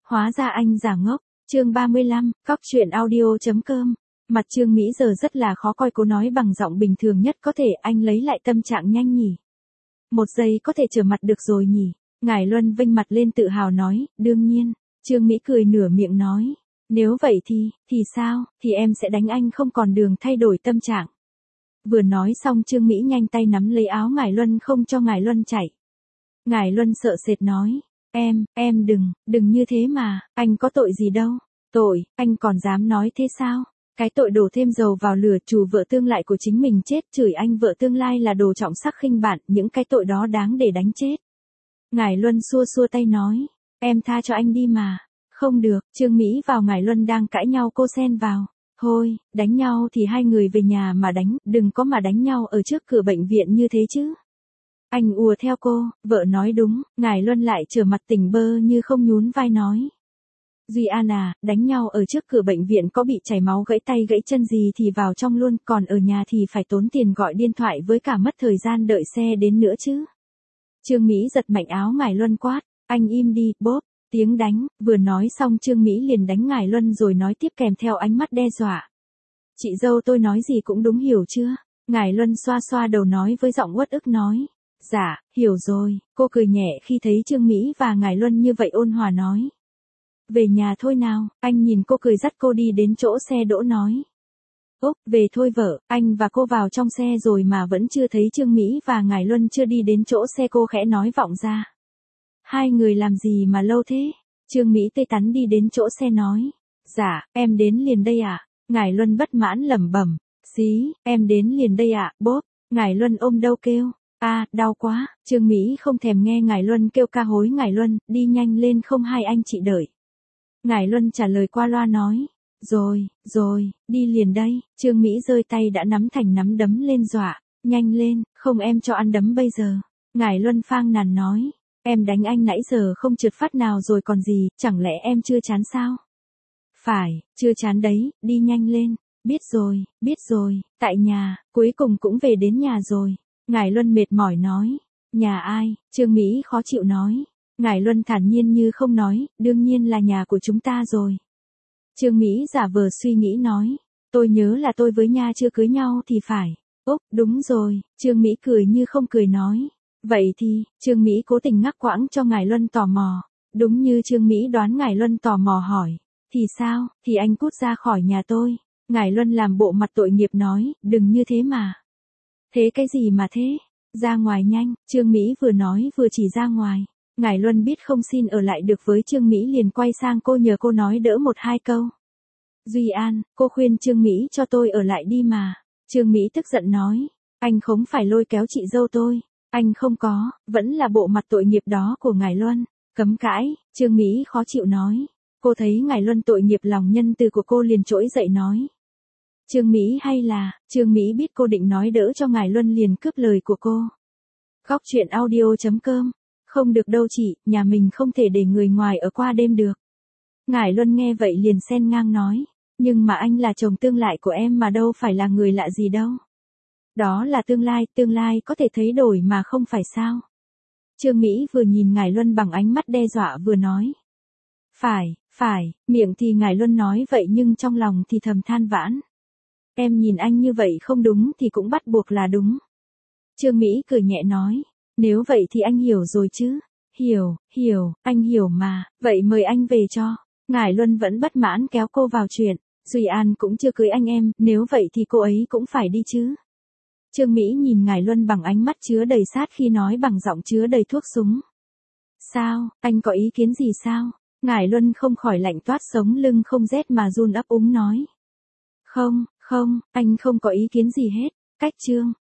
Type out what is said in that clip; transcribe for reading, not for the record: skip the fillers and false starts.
Hóa ra anh giả ngốc. Chương 35, Cóc truyện audio.com. Mặt Trương Mỹ giờ rất là khó coi, cố nói bằng giọng bình thường nhất có thể, anh lấy lại tâm trạng nhanh nhỉ. 1 giây có thể trở mặt được rồi nhỉ. Ngải Luân vênh mặt lên tự hào nói, đương nhiên. Trương Mỹ cười nửa miệng nói, nếu vậy thì sao, thì em sẽ đánh anh không còn đường thay đổi tâm trạng. Vừa nói xong Trương Mỹ nhanh tay nắm lấy áo Ngải Luân không cho Ngải Luân chạy. Ngải Luân sợ sệt nói, em đừng như thế mà, anh có tội gì đâu. Tội, anh còn dám nói thế sao? Cái tội đổ thêm dầu vào lửa, chủ vợ tương lai của chính mình chết, chửi anh vợ tương lai là đồ trọng sắc khinh bạn, những cái tội đó đáng để đánh chết. Ngải Luân xua xua tay nói, em tha cho anh đi mà. Không được, Trương Mỹ vào Ngải Luân đang cãi nhau cô xen vào. Thôi, đánh nhau thì hai người về nhà mà đánh, đừng có mà đánh nhau ở trước cửa bệnh viện như thế chứ. Anh ùa theo cô, vợ nói đúng, Ngải Luân lại trở mặt tỉnh bơ như không, nhún vai nói. Duy An à, đánh nhau ở trước cửa bệnh viện có bị chảy máu gãy tay gãy chân gì thì vào trong luôn, còn ở nhà thì phải tốn tiền gọi điện thoại với cả mất thời gian đợi xe đến nữa chứ. Trương Mỹ giật mạnh áo Ngải Luân quát, anh im đi, bốp, tiếng đánh, vừa nói xong Trương Mỹ liền đánh Ngải Luân rồi nói tiếp kèm theo ánh mắt đe dọa. Chị dâu tôi nói gì cũng đúng hiểu chưa? Ngải Luân xoa xoa đầu nói với giọng uất ức nói. Dạ, hiểu rồi, cô cười nhẹ khi thấy Trương Mỹ và Ngải Luân như vậy ôn hòa nói. Về nhà thôi nào, anh nhìn cô cười dắt cô đi đến chỗ xe đỗ nói. Úc, về thôi vợ, anh và cô vào trong xe rồi mà vẫn chưa thấy Trương Mỹ và Ngải Luân chưa đi đến chỗ xe cô khẽ nói vọng ra. Hai người làm gì mà lâu thế? Trương Mỹ tê tắn đi đến chỗ xe nói. Dạ, em đến liền đây ạ. Ngải Luân bất mãn lẩm bẩm. Xí, em đến liền đây ạ, bốp. Ngải Luân ôm đâu kêu. Đau quá. Trương Mỹ không thèm nghe Ngải Luân kêu ca hối. Ngải Luân, đi nhanh lên không hai anh chị đợi. Ngải Luân trả lời qua loa nói. Rồi, đi liền đây. Trương Mỹ giơ tay đã nắm thành nắm đấm lên dọa. Nhanh lên, không em cho ăn đấm bây giờ. Ngải Luân phang nàn nói. Em đánh anh nãy giờ không trượt phát nào rồi còn gì, chẳng lẽ em chưa chán sao? Phải, chưa chán đấy, đi nhanh lên. Biết rồi, tại nhà, cuối cùng cũng về đến nhà rồi. Ngải Luân mệt mỏi nói. Nhà ai? Trương Mỹ khó chịu nói. Ngải Luân thản nhiên như không nói, đương nhiên là nhà của chúng ta rồi. Trương Mỹ giả vờ suy nghĩ nói. Tôi nhớ là tôi với Nha chưa cưới nhau thì phải. Úc, đúng rồi, Trương Mỹ cười như không cười nói. Vậy thì, Trương Mỹ cố tình ngắc quãng cho Ngải Luân tò mò. Đúng như Trương Mỹ đoán, Ngải Luân tò mò hỏi. Thì sao, thì anh cút ra khỏi nhà tôi. Ngải Luân làm bộ mặt tội nghiệp nói, đừng như thế mà. Thế cái gì mà thế? Ra ngoài nhanh, Trương Mỹ vừa nói vừa chỉ ra ngoài. Ngải Luân biết không xin ở lại được với Trương Mỹ liền quay sang cô nhờ cô nói đỡ 1-2 câu. Duy An, cô khuyên Trương Mỹ cho tôi ở lại đi mà. Trương Mỹ tức giận nói. Anh không phải lôi kéo chị dâu tôi. Anh không có, vẫn là bộ mặt tội nghiệp đó của Ngải Luân. Cấm cãi, Trương Mỹ khó chịu nói. Cô thấy Ngải Luân tội nghiệp lòng nhân từ của cô liền trỗi dậy nói. Trương Mỹ hay là, Trương Mỹ biết cô định nói đỡ cho Ngải Luân liền cướp lời của cô. Cóc truyện audio.com. Không được đâu chị, nhà mình không thể để người ngoài ở qua đêm được. Ngải Luân nghe vậy liền xen ngang nói. Nhưng mà anh là chồng tương lai của em mà đâu phải là người lạ gì đâu. Đó là tương lai có thể thấy đổi mà không phải sao. Trương Mỹ vừa nhìn Ngải Luân bằng ánh mắt đe dọa vừa nói. Phải, miệng thì Ngải Luân nói vậy nhưng trong lòng thì thầm than vãn. Em nhìn anh như vậy không đúng thì cũng bắt buộc là đúng. Trương Mỹ cười nhẹ nói. Nếu vậy thì anh hiểu rồi chứ. Hiểu, anh hiểu mà, vậy mời anh về cho. Ngải Luân vẫn bất mãn kéo cô vào chuyện. Duy An cũng chưa cưới anh em, nếu vậy thì cô ấy cũng phải đi chứ. Trương Mỹ nhìn Ngải Luân bằng ánh mắt chứa đầy sát khi nói bằng giọng chứa đầy thuốc súng. Sao, anh có ý kiến gì sao? Ngải Luân không khỏi lạnh toát sống lưng không rét mà run ấp úng nói. Không, anh không có ý kiến gì hết. Cách chương.